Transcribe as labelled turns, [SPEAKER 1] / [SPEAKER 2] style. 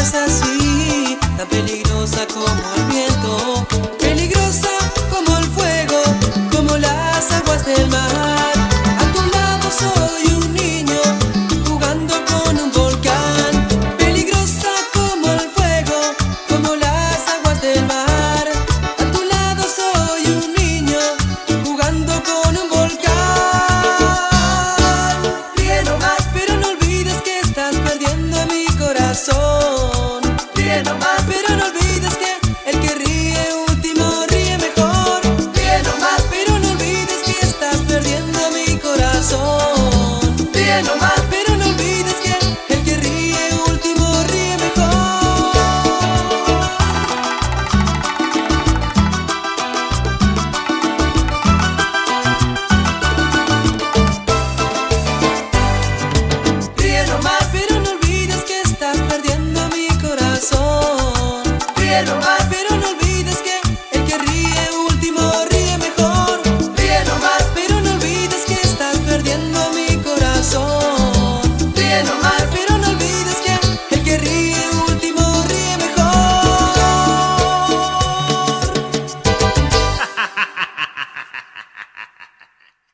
[SPEAKER 1] eres así, tan peligrosa como el viento, peligrosa como el fuego, como las aguas del mar. A tu lado soy un niño jugando con un volcán, peligrosa como el fuego, como las aguas del mar. A tu lado soy un niño jugando con un volcán. Ríe nomás, pero no olvides que estás perdiendo mi corazón.